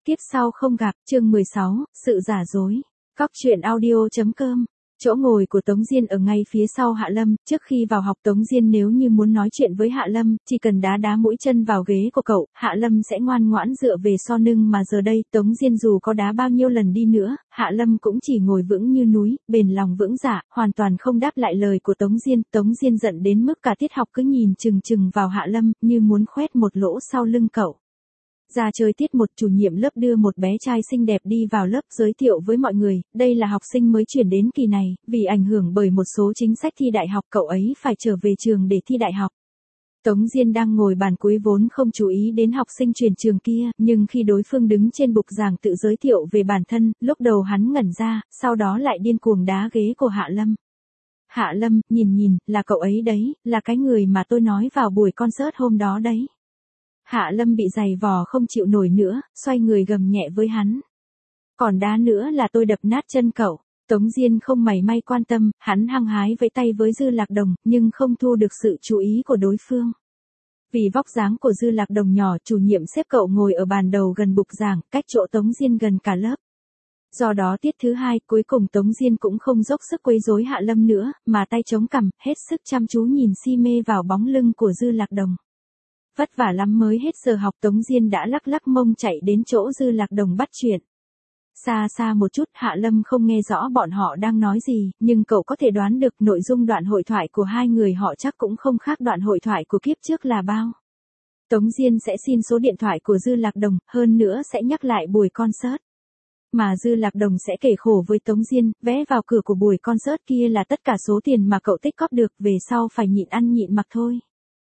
Kiếp sau không gặp, chương 16, sự giả dối. Cóc truyện audio.com. Chỗ ngồi của Tống Diên ở ngay phía sau Hạ Lâm, trước khi vào học Tống Diên nếu như muốn nói chuyện với Hạ Lâm, chỉ cần đá đá mũi chân vào ghế của cậu, Hạ Lâm sẽ ngoan ngoãn dựa về so lưng mà giờ đây Tống Diên dù có đá bao nhiêu lần đi nữa, Hạ Lâm cũng chỉ ngồi vững như núi, bền lòng vững dạ, hoàn toàn không đáp lại lời của Tống Diên giận đến mức cả tiết học cứ nhìn chừng chừng vào Hạ Lâm, như muốn khoét một lỗ sau lưng cậu. Ra chơi tiết một, chủ nhiệm lớp đưa một bé trai xinh đẹp đi vào lớp giới thiệu với mọi người, đây là học sinh mới chuyển đến kỳ này, vì ảnh hưởng bởi một số chính sách thi đại học cậu ấy phải trở về trường để thi đại học. Tống Diên đang ngồi bàn cuối vốn không chú ý đến học sinh chuyển trường kia, nhưng khi đối phương đứng trên bục giảng tự giới thiệu về bản thân, lúc đầu hắn ngẩn ra, sau đó lại điên cuồng đá ghế của Hạ Lâm. Hạ Lâm, nhìn, là cậu ấy đấy, là cái người mà tôi nói vào buổi concert hôm đó đấy. Hạ Lâm bị giày vò không chịu nổi nữa, xoay người gầm nhẹ với hắn. Còn đá nữa là tôi đập nát chân cậu. Tống Diên không mảy may quan tâm, hắn hăng hái vẫy tay với Dư Lạc Đồng, nhưng không thu được sự chú ý của đối phương. Vì vóc dáng của Dư Lạc Đồng nhỏ, chủ nhiệm xếp cậu ngồi ở bàn đầu gần bục giảng, cách chỗ Tống Diên gần cả lớp. Do đó tiết thứ hai, cuối cùng Tống Diên cũng không dốc sức quấy rối Hạ Lâm nữa, mà tay chống cằm, hết sức chăm chú nhìn si mê vào bóng lưng của Dư Lạc Đồng. Vất vả lắm mới hết giờ học Tống Diên đã lắc mông chạy đến chỗ Dư Lạc Đồng bắt chuyện. Xa một chút Hạ Lâm không nghe rõ bọn họ đang nói gì, nhưng cậu có thể đoán được nội dung đoạn hội thoại của hai người họ chắc cũng không khác đoạn hội thoại của kiếp trước là bao. Tống Diên sẽ xin số điện thoại của Dư Lạc Đồng, hơn nữa sẽ nhắc lại buổi concert. Mà Dư Lạc Đồng sẽ kể khổ với Tống Diên, vé vào cửa của buổi concert kia là tất cả số tiền mà cậu tích cóp được, về sau phải nhịn ăn nhịn mặc thôi.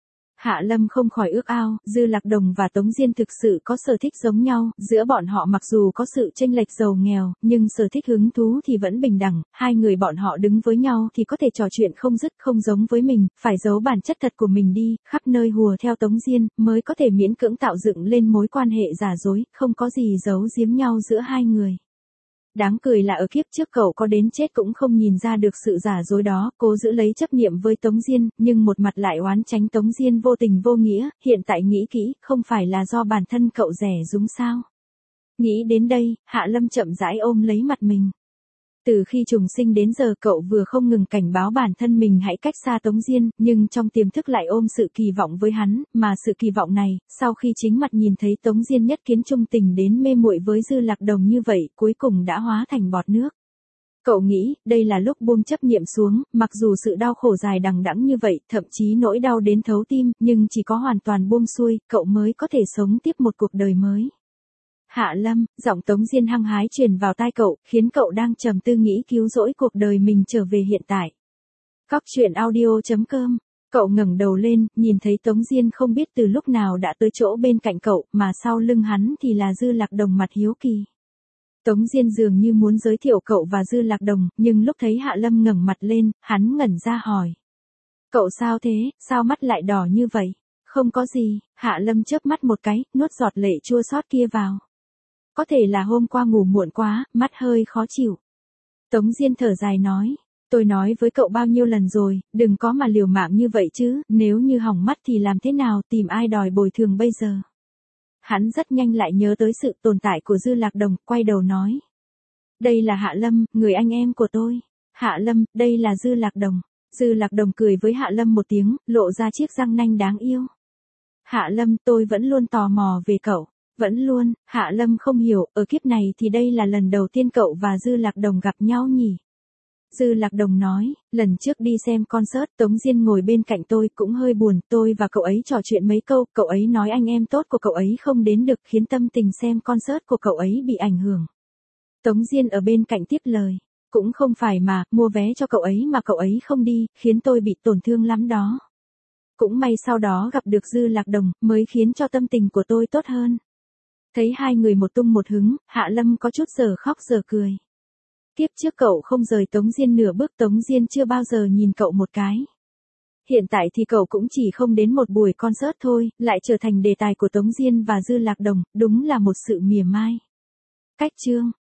Hạ Lâm không khỏi ước ao, Dư Lạc Đồng và Tống Diên thực sự có sở thích giống nhau, giữa bọn họ mặc dù có sự chênh lệch giàu nghèo, nhưng sở thích hứng thú thì vẫn bình đẳng, hai người bọn họ đứng với nhau thì có thể trò chuyện không dứt, không giống với mình, phải giấu bản chất thật của mình đi, khắp nơi hùa theo Tống Diên, mới có thể miễn cưỡng tạo dựng lên mối quan hệ giả dối, không có gì giấu giếm nhau giữa hai người. Đáng cười là ở kiếp trước cậu có đến chết cũng không nhìn ra được sự giả dối đó, cố giữ lấy chấp niệm với Tống Diên, nhưng một mặt lại oán tránh Tống Diên vô tình vô nghĩa, hiện tại nghĩ kỹ, không phải là do bản thân cậu rẻ rúng sao. Nghĩ đến đây, Hạ Lâm chậm rãi ôm lấy mặt mình. Từ khi trùng sinh đến giờ cậu vừa không ngừng cảnh báo bản thân mình hãy cách xa Tống Diên, nhưng trong tiềm thức lại ôm sự kỳ vọng với hắn, mà sự kỳ vọng này, sau khi chính mặt nhìn thấy Tống Diên nhất kiến trung tình đến mê muội với Dư Lạc Đồng như vậy, cuối cùng đã hóa thành bọt nước. Cậu nghĩ, đây là lúc buông chấp niệm xuống, mặc dù sự đau khổ dài đằng đẵng như vậy, thậm chí nỗi đau đến thấu tim, nhưng chỉ có hoàn toàn buông xuôi, cậu mới có thể sống tiếp một cuộc đời mới. Hạ Lâm, giọng Tống Diên hăng hái truyền vào tai cậu, khiến cậu đang trầm tư nghĩ cứu rỗi cuộc đời mình trở về hiện tại. Cóc truyện audio.com. Cậu ngẩng đầu lên, nhìn thấy Tống Diên không biết từ lúc nào đã tới chỗ bên cạnh cậu, mà sau lưng hắn thì là Dư Lạc Đồng mặt hiếu kỳ. Tống Diên dường như muốn giới thiệu cậu và Dư Lạc Đồng, nhưng lúc thấy Hạ Lâm ngẩng mặt lên, hắn ngẩn ra hỏi. Cậu sao thế, sao mắt lại đỏ như vậy? Không có gì, Hạ Lâm chớp mắt một cái, nuốt giọt lệ chua xót kia vào. Có thể là hôm qua ngủ muộn quá, mắt hơi khó chịu. Tống Diên thở dài nói, tôi nói với cậu bao nhiêu lần rồi, đừng có mà liều mạng như vậy chứ, nếu như hỏng mắt thì làm thế nào, tìm ai đòi bồi thường bây giờ. Hắn rất nhanh lại nhớ tới sự tồn tại của Dư Lạc Đồng, quay đầu nói. Đây là Hạ Lâm, người anh em của tôi. Hạ Lâm, đây là Dư Lạc Đồng. Dư Lạc Đồng cười với Hạ Lâm một tiếng, lộ ra chiếc răng nanh đáng yêu. Hạ Lâm, tôi vẫn luôn tò mò về cậu. Vẫn luôn, Hạ Lâm không hiểu, ở kiếp này thì đây là lần đầu tiên cậu và Dư Lạc Đồng gặp nhau nhỉ? Dư Lạc Đồng nói, lần trước đi xem concert, Tống Diên ngồi bên cạnh tôi cũng hơi buồn, tôi và cậu ấy trò chuyện mấy câu, cậu ấy nói anh em tốt của cậu ấy không đến được khiến tâm tình xem concert của cậu ấy bị ảnh hưởng. Tống Diên ở bên cạnh tiếp lời, cũng không phải mà, mua vé cho cậu ấy mà cậu ấy không đi, khiến tôi bị tổn thương lắm đó. Cũng may sau đó gặp được Dư Lạc Đồng, mới khiến cho tâm tình của tôi tốt hơn. Thấy hai người một tung một hứng, Hạ Lâm có chút giờ khóc giờ cười. Kiếp trước cậu không rời Tống Diên nửa bước, Tống Diên chưa bao giờ nhìn cậu một cái. Hiện tại thì cậu cũng chỉ không đến một buổi concert thôi, lại trở thành đề tài của Tống Diên và Dư Lạc Đồng, đúng là một sự mỉa mai. Cách chương.